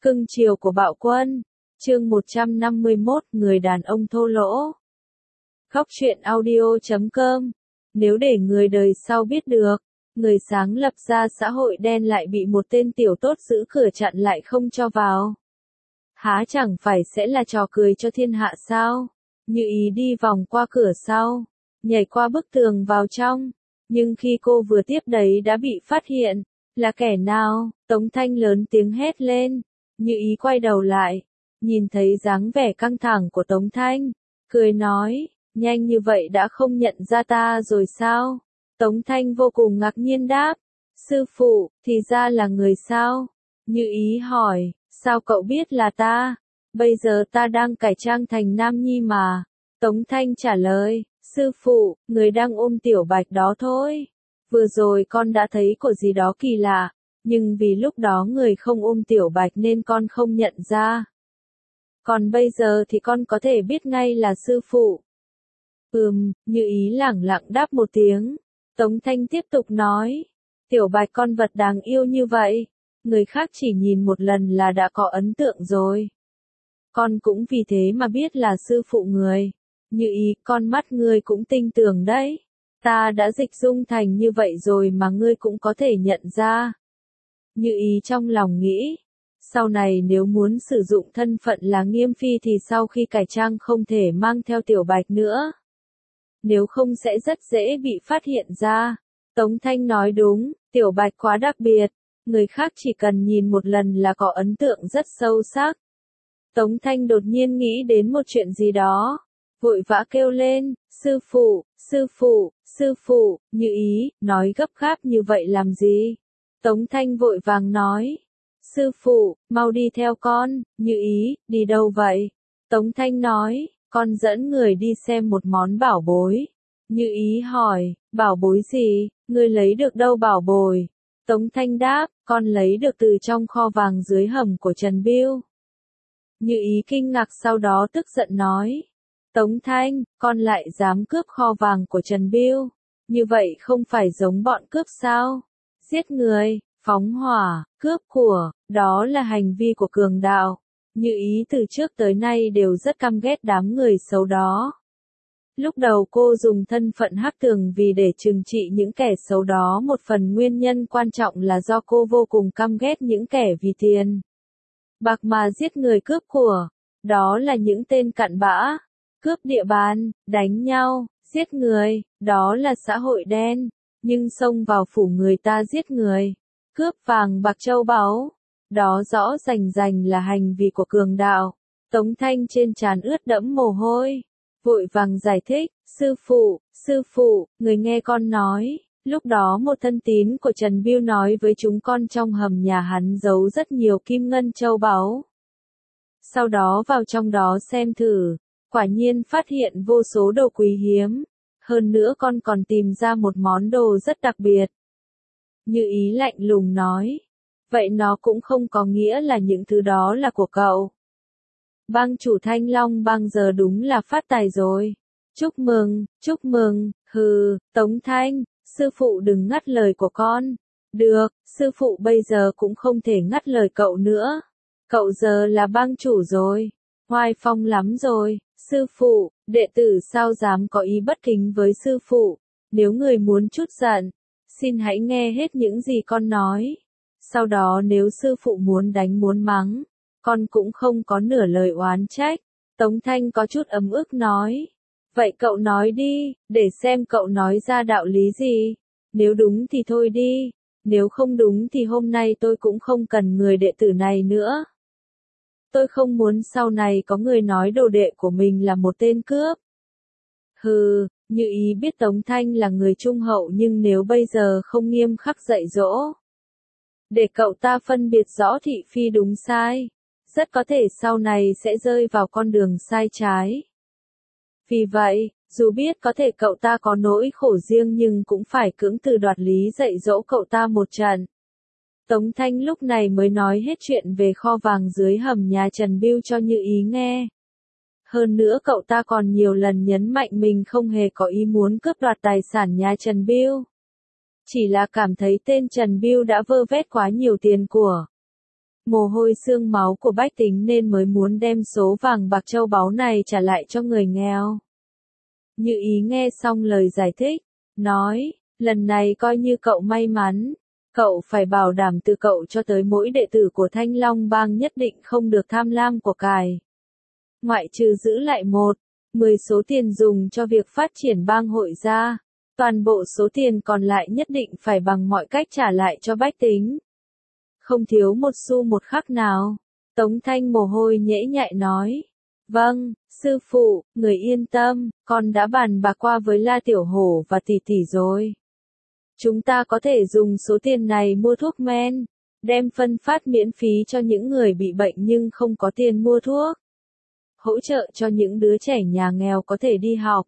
Cưng chiều của bạo quân. Chương 151, người đàn ông thô lỗ. Khóc chuyện audio.com. Nếu để người đời sau biết được, người sáng lập ra xã hội đen lại bị một tên tiểu tốt giữ cửa chặn lại không cho vào, há chẳng phải sẽ là trò cười cho thiên hạ sao? Như Ý đi vòng qua cửa sau, nhảy qua bức tường vào trong, nhưng khi cô vừa tiếp đấy đã bị phát hiện. Là kẻ nào? Tống Thanh lớn tiếng hét lên. Như Ý quay đầu lại, nhìn thấy dáng vẻ căng thẳng của Tống Thanh, cười nói, nhanh như vậy đã không nhận ra ta rồi sao? Tống Thanh vô cùng ngạc nhiên đáp, sư phụ, thì ra là người sao? Như Ý hỏi, sao cậu biết là ta? Bây giờ ta đang cải trang thành nam nhi mà. Tống Thanh trả lời, sư phụ, người đang ôm Tiểu Bạch đó thôi. Vừa rồi con đã thấy có gì đó kỳ lạ, nhưng vì lúc đó người không ôm Tiểu Bạch nên con không nhận ra. Còn bây giờ thì con có thể biết ngay là sư phụ. Như Ý lẳng lặng đáp một tiếng. Tống Thanh tiếp tục nói, Tiểu Bạch con vật đáng yêu như vậy, người khác chỉ nhìn một lần là đã có ấn tượng rồi. Con cũng vì thế mà biết là sư phụ người. Như Ý, con mắt ngươi cũng tinh tường đấy. Ta đã dịch dung thành như vậy rồi mà ngươi cũng có thể nhận ra. Như Ý trong lòng nghĩ, sau này nếu muốn sử dụng thân phận là Nghiêm Phi thì sau khi cải trang không thể mang theo Tiểu Bạch nữa. Nếu không sẽ rất dễ bị phát hiện ra. Tống Thanh nói đúng, Tiểu Bạch quá đặc biệt, người khác chỉ cần nhìn một lần là có ấn tượng rất sâu sắc. Tống Thanh đột nhiên nghĩ đến một chuyện gì đó, vội vã kêu lên, sư phụ, sư phụ, sư phụ. Như Ý, nói gấp gáp như vậy làm gì? Tống Thanh vội vàng nói, sư phụ, mau đi theo con. Như Ý, đi đâu vậy? Tống Thanh nói, con dẫn người đi xem một món bảo bối. Như Ý hỏi, bảo bối gì, ngươi lấy được đâu bảo bối? Tống Thanh đáp, con lấy được từ trong kho vàng dưới hầm của Trần Biêu. Như Ý kinh ngạc sau đó tức giận nói, Tống Thanh, con lại dám cướp kho vàng của Trần Biêu, như vậy không phải giống bọn cướp sao? Giết người, phóng hỏa, cướp của, đó là hành vi của cường đạo. Như Ý từ trước tới nay đều rất căm ghét đám người xấu đó. Lúc đầu cô dùng thân phận hắc tường vì để trừng trị những kẻ xấu đó, một phần nguyên nhân quan trọng là do cô vô cùng căm ghét những kẻ vì tiền bạc mà giết người cướp của. Đó là những tên cặn bã, cướp địa bàn, đánh nhau, giết người, đó là xã hội đen. Nhưng xông vào phủ người ta giết người, cướp vàng bạc châu báu, đó rõ rành rành là hành vi của cường đạo. Tống Thanh trên trán ướt đẫm mồ hôi, vội vàng giải thích, sư phụ, người nghe con nói, lúc đó một thân tín của Trần Biêu nói với chúng con trong hầm nhà hắn giấu rất nhiều kim ngân châu báu. Sau đó vào trong đó xem thử, quả nhiên phát hiện vô số đồ quý hiếm, hơn nữa con còn tìm ra một món đồ rất đặc biệt. Như Ý lạnh lùng nói, vậy nó cũng không có nghĩa là những thứ đó là của cậu. Bang chủ Thanh Long bang giờ đúng là phát tài rồi. Chúc mừng, Tống Thanh, sư phụ đừng ngắt lời của con. Được, sư phụ bây giờ cũng không thể ngắt lời cậu nữa. Cậu giờ là bang chủ rồi, oai phong lắm rồi. Sư phụ, đệ tử sao dám có ý bất kính với sư phụ. Nếu người muốn chút giận, xin hãy nghe hết những gì con nói. Sau đó nếu sư phụ muốn đánh muốn mắng, con cũng không có nửa lời oán trách. Tống Thanh có chút ấm ức nói, vậy cậu nói đi, để xem cậu nói ra đạo lý gì. Nếu đúng thì thôi đi, nếu không đúng thì hôm nay tôi cũng không cần người đệ tử này nữa. Tôi không muốn sau này có người nói đồ đệ của mình là một tên cướp. Như Ý biết Tống Thanh là người trung hậu, nhưng nếu bây giờ không nghiêm khắc dạy dỗ, để cậu ta phân biệt rõ thị phi đúng sai, rất có thể sau này sẽ rơi vào con đường sai trái. Vì vậy, dù biết có thể cậu ta có nỗi khổ riêng nhưng cũng phải cưỡng từ đoạt lý dạy dỗ cậu ta một trận. Tống Thanh lúc này mới nói hết chuyện về kho vàng dưới hầm nhà Trần Biêu cho Như Ý nghe. Hơn nữa cậu ta còn nhiều lần nhấn mạnh mình không hề có ý muốn cướp đoạt tài sản nhà Trần Biêu. Chỉ là cảm thấy tên Trần Biêu đã vơ vét quá nhiều tiền của mồ hôi xương máu của bách tính nên mới muốn đem số vàng bạc châu báu này trả lại cho người nghèo. Như Ý nghe xong lời giải thích, nói, lần này coi như cậu may mắn, cậu phải bảo đảm từ cậu cho tới mỗi đệ tử của Thanh Long Bang nhất định không được tham lam của cải. Ngoại trừ giữ lại 10 số tiền dùng cho việc phát triển bang hội ra, toàn bộ số tiền còn lại nhất định phải bằng mọi cách trả lại cho bách tính. Không thiếu một xu một khắc nào. Tống Thanh mồ hôi nhễ nhại nói. Vâng, sư phụ, người yên tâm, con đã bàn bạc qua với La Tiểu Hổ và tỷ tỷ rồi. Chúng ta có thể dùng số tiền này mua thuốc men, đem phân phát miễn phí cho những người bị bệnh nhưng không có tiền mua thuốc. Hỗ trợ cho những đứa trẻ nhà nghèo có thể đi học.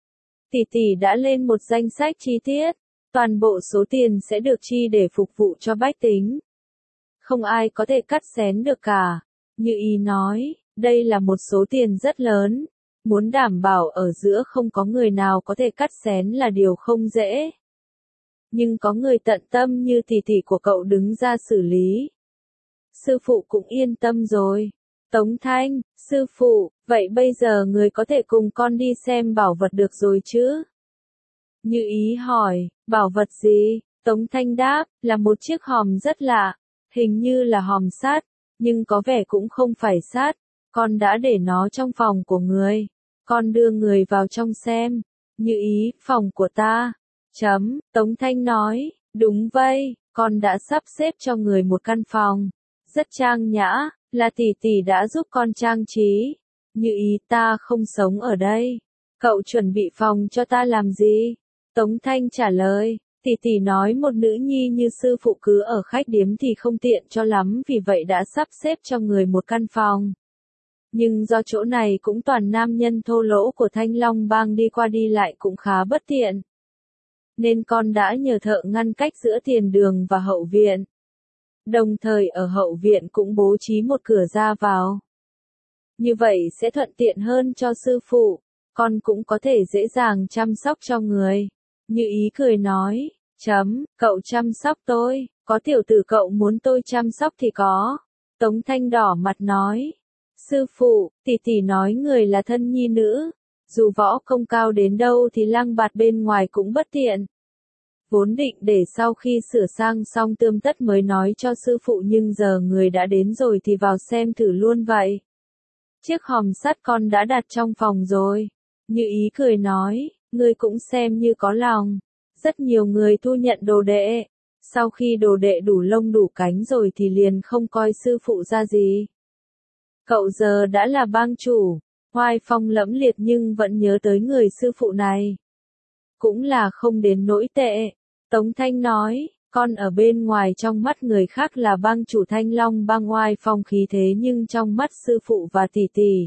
Tỷ tỷ đã lên một danh sách chi tiết, toàn bộ số tiền sẽ được chi để phục vụ cho bách tính. Không ai có thể cắt xén được cả. Như Ý nói, đây là một số tiền rất lớn, muốn đảm bảo ở giữa không có người nào có thể cắt xén là điều không dễ. Nhưng có người tận tâm như tỷ tỷ của cậu đứng ra xử lý. Sư phụ cũng yên tâm rồi. Tống Thanh, sư phụ, vậy bây giờ người có thể cùng con đi xem bảo vật được rồi chứ? Như Ý hỏi, bảo vật gì? Tống Thanh đáp, là một chiếc hòm rất lạ, hình như là hòm sắt, nhưng có vẻ cũng không phải sắt. Con đã để nó trong phòng của người. Con đưa người vào trong xem. Như Ý, phòng của ta. Tống Thanh nói, đúng vậy, con đã sắp xếp cho người một căn phòng. Rất trang nhã, là tỷ tỷ đã giúp con trang trí. Như Ý, ta không sống ở đây. Cậu chuẩn bị phòng cho ta làm gì? Tống Thanh trả lời, tỷ tỷ nói một nữ nhi như sư phụ cứ ở khách điếm thì không tiện cho lắm, vì vậy đã sắp xếp cho người một căn phòng. Nhưng do chỗ này cũng toàn nam nhân thô lỗ của Thanh Long Bang đi qua đi lại cũng khá bất tiện. Nên con đã nhờ thợ ngăn cách giữa tiền đường và hậu viện. Đồng thời ở hậu viện cũng bố trí một cửa ra vào. Như vậy sẽ thuận tiện hơn cho sư phụ, con cũng có thể dễ dàng chăm sóc cho người. Như Ý cười nói, cậu chăm sóc tôi, có tiểu tử cậu muốn tôi chăm sóc thì có. Tống Thanh đỏ mặt nói, sư phụ, tỷ tỷ nói người là thân nhi nữ, dù võ công cao đến đâu thì lăng bạt bên ngoài cũng bất tiện. Vốn định để sau khi sửa sang xong tươm tất mới nói cho sư phụ, nhưng giờ người đã đến rồi thì vào xem thử luôn vậy. Chiếc hòm sắt con đã đặt trong phòng rồi. Như Ý cười nói, ngươi cũng xem như có lòng. Rất nhiều người thu nhận đồ đệ. Sau khi đồ đệ đủ lông đủ cánh rồi thì liền không coi sư phụ ra gì. Cậu giờ đã là bang chủ, oai phong lẫm liệt nhưng vẫn nhớ tới người sư phụ này. Cũng là không đến nỗi tệ. Tống Thanh nói, con ở bên ngoài trong mắt người khác là bang chủ Thanh Long Bang oai phong khí thế, nhưng trong mắt sư phụ và tỷ tỷ,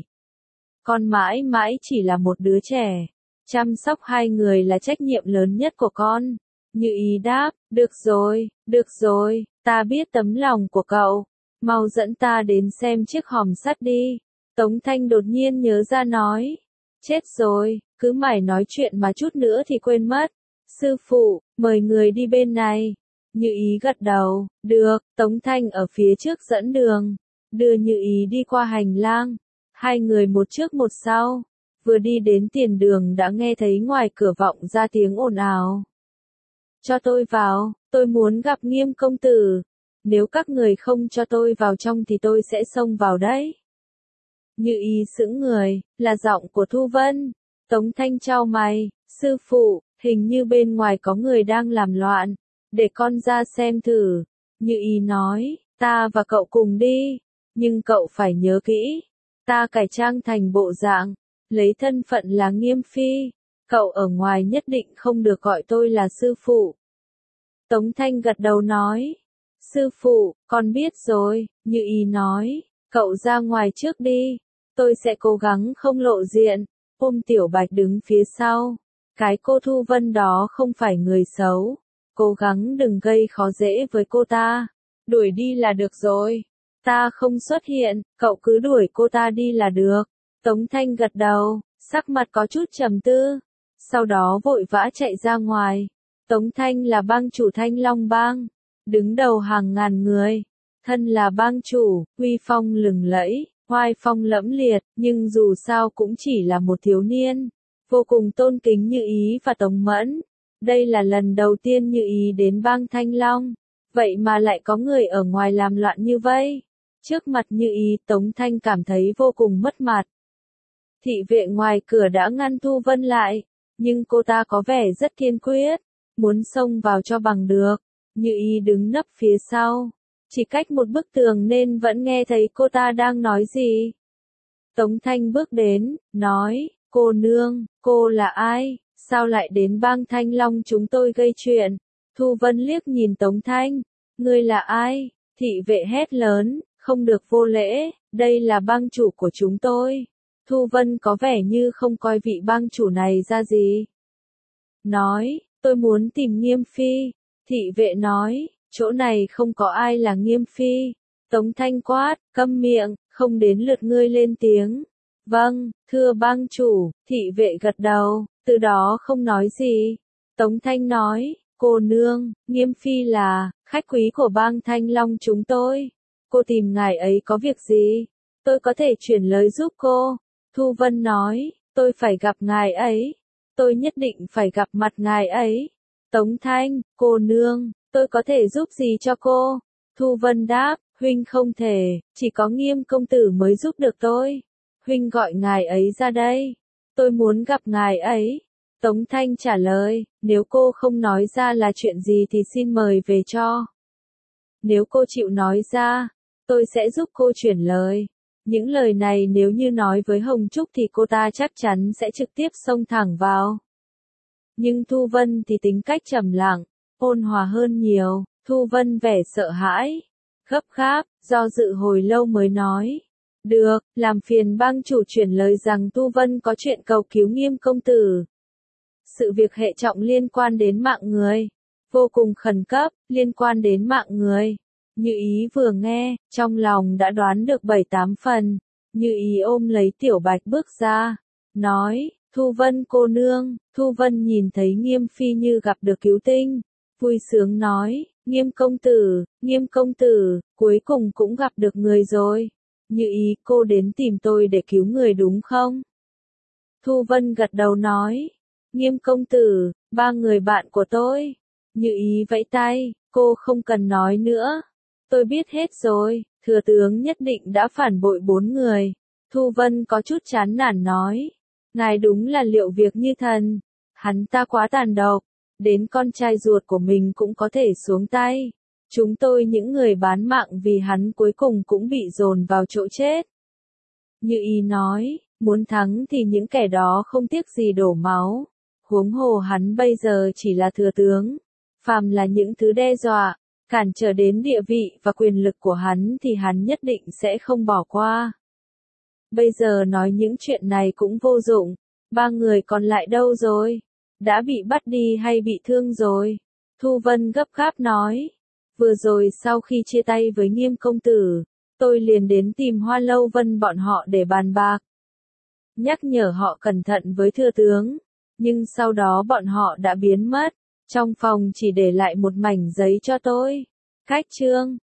con mãi mãi chỉ là một đứa trẻ. Chăm sóc hai người là trách nhiệm lớn nhất của con. Như Ý đáp, được rồi, ta biết tấm lòng của cậu. Mau dẫn ta đến xem chiếc hòm sắt đi. Tống Thanh đột nhiên nhớ ra nói, chết rồi, cứ mải nói chuyện mà chút nữa thì quên mất. Sư phụ, mời người đi bên này. Như Ý gật đầu, được. Tống Thanh ở phía trước dẫn đường, đưa Như Ý đi qua hành lang. Hai người một trước một sau. Vừa đi đến tiền đường đã nghe thấy ngoài cửa vọng ra tiếng ồn ào. Cho tôi vào, tôi muốn gặp Nghiêm công tử. Nếu các người không cho tôi vào trong thì tôi sẽ xông vào đấy. Như Ý sững người, là giọng của Thu Vân. Tống Thanh chau mày, sư phụ, hình như bên ngoài có người đang làm loạn. Để con ra xem thử. Như Ý nói, ta và cậu cùng đi. Nhưng cậu phải nhớ kỹ. Ta cải trang thành bộ dạng, lấy thân phận là Nghiêm phi. Cậu ở ngoài nhất định không được gọi tôi là sư phụ. Tống Thanh gật đầu nói, sư phụ, con biết rồi. Như Ý nói, cậu ra ngoài trước đi. Tôi sẽ cố gắng không lộ diện. Ôm Tiểu Bạch đứng phía sau. Cái cô Thu Vân đó không phải người xấu. Cố gắng đừng gây khó dễ với cô ta. Đuổi đi là được rồi. Ta không xuất hiện, cậu cứ đuổi cô ta đi là được. Tống Thanh gật đầu, sắc mặt có chút trầm tư. Sau đó vội vã chạy ra ngoài. Tống Thanh là bang chủ Thanh Long Bang, đứng đầu hàng ngàn người. Thân là bang chủ, uy phong lừng lẫy, oai phong lẫm liệt, nhưng dù sao cũng chỉ là một thiếu niên. Vô cùng tôn kính Như Ý và Tống Mẫn. Đây là lần đầu tiên Như Ý đến bang Thanh Long. Vậy mà lại có người ở ngoài làm loạn như vây. Trước mặt Như Ý, Tống Thanh cảm thấy vô cùng mất mặt. Thị vệ ngoài cửa đã ngăn Thu Vân lại, nhưng cô ta có vẻ rất kiên quyết, muốn xông vào cho bằng được. Như Ý đứng nấp phía sau, chỉ cách một bức tường nên vẫn nghe thấy cô ta đang nói gì. Tống Thanh bước đến, nói, cô nương, cô là ai, sao lại đến bang Thanh Long chúng tôi gây chuyện? Thu Vân liếc nhìn Tống Thanh, ngươi là ai? Thị vệ hét lớn, không được vô lễ, đây là bang chủ của chúng tôi. Thu Vân có vẻ như không coi vị bang chủ này ra gì. Nói, tôi muốn tìm Nghiêm Phi. Thị vệ nói, chỗ này không có ai là Nghiêm Phi. Tống Thanh quát, câm miệng, không đến lượt ngươi lên tiếng. Vâng, thưa bang chủ, thị vệ gật đầu, từ đó không nói gì. Tống Thanh nói, cô nương, Nghiêm Phi là khách quý của bang Thanh Long chúng tôi. Cô tìm ngài ấy có việc gì? Tôi có thể chuyển lời giúp cô. Thu Vân nói, tôi phải gặp ngài ấy. Tôi nhất định phải gặp mặt ngài ấy. Tống Thanh, cô nương, tôi có thể giúp gì cho cô? Thu Vân đáp, huynh không thể, chỉ có Nghiêm công tử mới giúp được tôi. Huynh gọi ngài ấy ra đây. Tôi muốn gặp ngài ấy. Tống Thanh trả lời, nếu cô không nói ra là chuyện gì thì xin mời về cho. Nếu cô chịu nói ra, tôi sẽ giúp cô chuyển lời. Những lời này nếu như nói với Hồng Trúc thì cô ta chắc chắn sẽ trực tiếp xông thẳng vào. Nhưng Thu Vân thì tính cách trầm lặng, ôn hòa hơn nhiều. Thu Vân vẻ sợ hãi, gấp gáp, do dự hồi lâu mới nói. Được, làm phiền bang chủ chuyển lời rằng Thu Vân có chuyện cầu cứu Nghiêm công tử. Sự việc hệ trọng liên quan đến mạng người. Vô cùng khẩn cấp, liên quan đến mạng người. Như Ý vừa nghe, trong lòng đã đoán được 7-8 phần. Như Ý ôm lấy Tiểu Bạch bước ra. Nói, Thu Vân cô nương. Thu Vân nhìn thấy Nghiêm Phi như gặp được cứu tinh. Vui sướng nói, Nghiêm công tử, cuối cùng cũng gặp được người rồi. Như Ý, cô đến tìm tôi để cứu người đúng không? Thu Vân gật đầu nói, Nghiêm công tử, 3 người bạn của tôi. Như Ý vẫy tay, cô không cần nói nữa. Tôi biết hết rồi, thừa tướng nhất định đã phản bội 4 người. Thu Vân có chút chán nản nói, ngài đúng là liệu việc như thần. Hắn ta quá tàn độc, đến con trai ruột của mình cũng có thể xuống tay. Chúng tôi những người bán mạng vì hắn cuối cùng cũng bị dồn vào chỗ chết. Như Ý nói, muốn thắng thì những kẻ đó không tiếc gì đổ máu. Huống hồ hắn bây giờ chỉ là thừa tướng. Phàm là những thứ đe dọa, cản trở đến địa vị và quyền lực của hắn thì hắn nhất định sẽ không bỏ qua. Bây giờ nói những chuyện này cũng vô dụng. 3 người còn lại đâu rồi? Đã bị bắt đi hay bị thương rồi? Thu Vân gấp gáp nói. Vừa rồi sau khi chia tay với Nghiêm công tử, tôi liền đến tìm Hoa Lâu Vân bọn họ để bàn bạc. Nhắc nhở họ cẩn thận với thừa tướng. Nhưng sau đó bọn họ đã biến mất. Trong phòng chỉ để lại một mảnh giấy cho tôi. Khách trương.